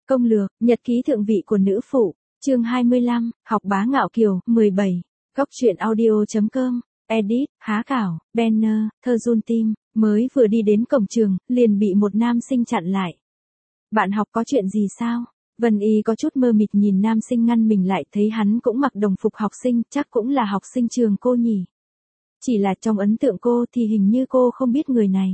Công lược, nhật ký thượng vị của nữ phụ, chương 25, học bá ngạo kiều, 17. Góc truyện audio.com, edit, há cảo, banner, thơ run tim, mới vừa đi đến cổng trường, liền bị một nam sinh chặn lại. Bạn học có chuyện gì sao? Vân Y có chút mơ mịt nhìn nam sinh ngăn mình lại, thấy hắn cũng mặc đồng phục học sinh, chắc cũng là học sinh trường cô nhỉ. Chỉ là trong ấn tượng cô thì hình như cô không biết người này.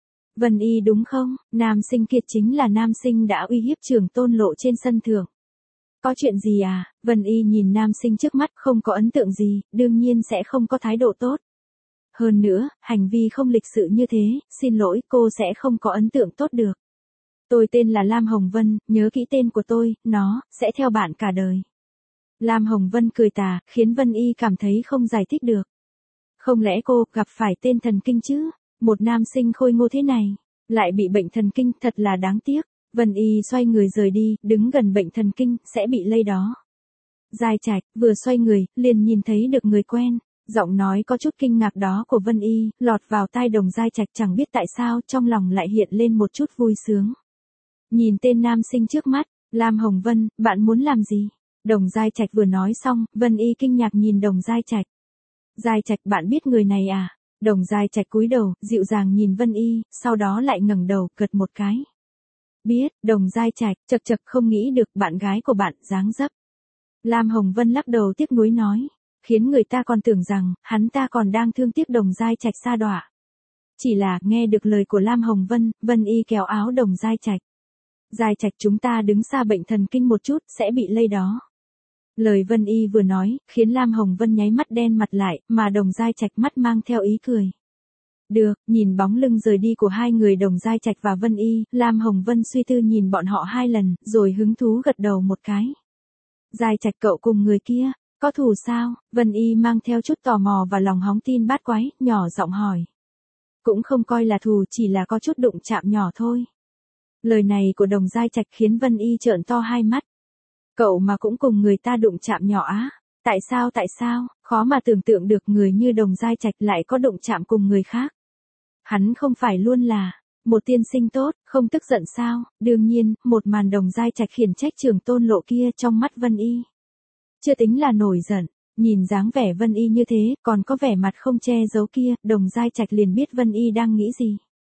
Vân Y đúng không? Nam sinh kia chính là nam sinh đã uy hiếp Trường Tôn Lộ trên sân thượng. Có chuyện gì à? Vân Y nhìn nam sinh trước mắt, không có ấn tượng gì, đương nhiên sẽ không có thái độ tốt. Hơn nữa, hành vi không lịch sự như thế, xin lỗi, cô sẽ không có ấn tượng tốt được. Tôi tên là Lam Hồng Vân, nhớ kỹ tên của tôi, nó sẽ theo bạn cả đời. Lam Hồng Vân cười tà, khiến Vân Y cảm thấy không giải thích được. Không lẽ cô gặp phải tên thần kinh chứ? Một nam sinh khôi ngô thế này, lại bị bệnh thần kinh, thật là đáng tiếc. Vân Y xoay người rời đi, đứng gần bệnh thần kinh, sẽ bị lây đó. Giai Trạch, vừa xoay người, liền nhìn thấy được người quen. Giọng nói có chút kinh ngạc đó của Vân Y, lọt vào tai Đồng Giai Trạch, chẳng biết tại sao, trong lòng lại hiện lên một chút vui sướng. Nhìn tên nam sinh trước mắt, Lam Hồng Vân, bạn muốn làm gì? Đồng Giai Trạch vừa nói xong, Vân Y kinh ngạc nhìn Đồng Giai Trạch. Giai Trạch, bạn biết người này à? Đồng Giai Trạch cúi đầu, dịu dàng nhìn Vân Y, sau đó lại ngẩng đầu, gật một cái. Biết, Đồng Giai Trạch, chậc chậc, không nghĩ được bạn gái của bạn dáng dấp. Lam Hồng Vân lắc đầu tiếc nuối nói, khiến người ta còn tưởng rằng, hắn ta còn đang thương tiếc Đồng Giai Trạch sa đọa. Chỉ là, nghe được lời của Lam Hồng Vân, Vân Y kéo áo Đồng Giai Trạch. Giai Trạch, chúng ta đứng xa bệnh thần kinh một chút, sẽ bị lây đó. Lời Vân Y vừa nói, khiến Lam Hồng Vân nháy mắt đen mặt lại, mà Đồng Giai Trạch mắt mang theo ý cười. Được, nhìn bóng lưng rời đi của hai người Đồng Giai Trạch và Vân Y, Lam Hồng Vân suy tư nhìn bọn họ hai lần, rồi hứng thú gật đầu một cái. Giai Trạch, cậu cùng người kia, có thù sao? Vân Y mang theo chút tò mò và lòng hóng tin bát quái, nhỏ giọng hỏi. Cũng không coi là thù, chỉ là có chút đụng chạm nhỏ thôi. Lời này của Đồng Giai Trạch khiến Vân Y trợn to hai mắt. Cậu mà cũng cùng người ta đụng chạm nhỏ á? Tại sao? Khó mà tưởng tượng được người như Đồng Giai Trạch lại có đụng chạm cùng người khác. Hắn không phải luôn là một tiên sinh tốt, không tức giận sao? Đương nhiên, một màn Đồng Giai Trạch khiển trách Trường Tôn Lộ kia trong mắt Vân Y. Chưa tính là nổi giận, nhìn dáng vẻ Vân Y như thế, còn có vẻ mặt không che giấu kia, Đồng Giai Trạch liền biết Vân Y đang nghĩ gì.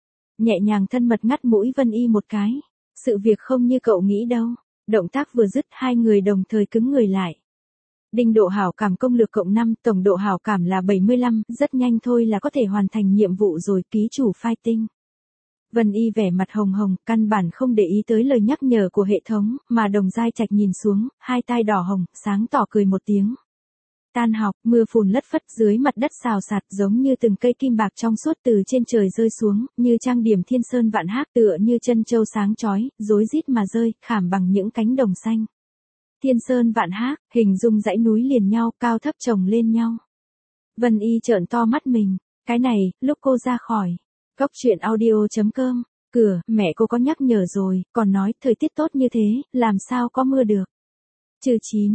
Nhẹ nhàng thân mật ngắt mũi Vân Y một cái. Sự việc không như cậu nghĩ đâu. Động tác vừa dứt, hai người đồng thời cứng người lại. Đinh độ hảo cảm công lược cộng 5, tổng độ hảo cảm là 75, rất nhanh thôi là có thể hoàn thành nhiệm vụ rồi, ký chủ fighting. Vân Y vẻ mặt hồng hồng, căn bản không để ý tới lời nhắc nhở của hệ thống, mà Đồng Giai Trạch nhìn xuống, hai tai đỏ hồng, sáng tỏ cười một tiếng. Tan học, mưa phùn lất phất dưới mặt đất xào xạc, giống như từng cây kim bạc trong suốt từ trên trời rơi xuống, như trang điểm thiên sơn vạn hác, tựa như chân châu sáng chói, rối rít mà rơi, khảm bằng những cánh đồng xanh. Thiên sơn vạn hác, hình dung dãy núi liền nhau, cao thấp chồng lên nhau. Vân Y trợn to mắt mình, cái này, lúc cô ra khỏi góc truyện audio.com, cửa, mẹ cô có nhắc nhở rồi, còn nói, thời tiết tốt như thế, làm sao có mưa được. Trừ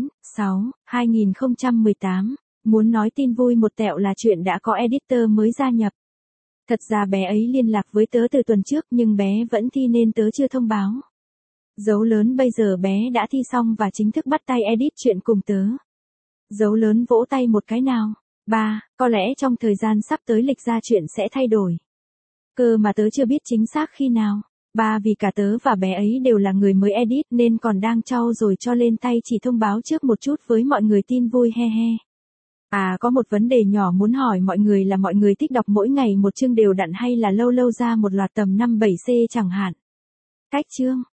9/6/2018, muốn nói tin vui một tẹo là chuyện đã có editor mới gia nhập. Thật ra bé ấy liên lạc với tớ từ tuần trước, nhưng bé vẫn thi nên tớ chưa thông báo. Dấu lớn bây giờ bé đã thi xong và chính thức bắt tay edit chuyện cùng tớ. Dấu lớn vỗ tay một cái nào. Có lẽ trong thời gian sắp tới lịch ra chuyện sẽ thay đổi. Cơ mà tớ chưa biết chính xác khi nào. Vì cả tớ và bé ấy đều là người mới edit nên còn đang trau dồi cho lên tay, chỉ thông báo trước một chút với mọi người tin vui he he. Có một vấn đề nhỏ muốn hỏi mọi người là mọi người thích đọc mỗi ngày một chương đều đặn hay là lâu lâu ra một loạt tầm 5-7 C chẳng hạn. Cách chương,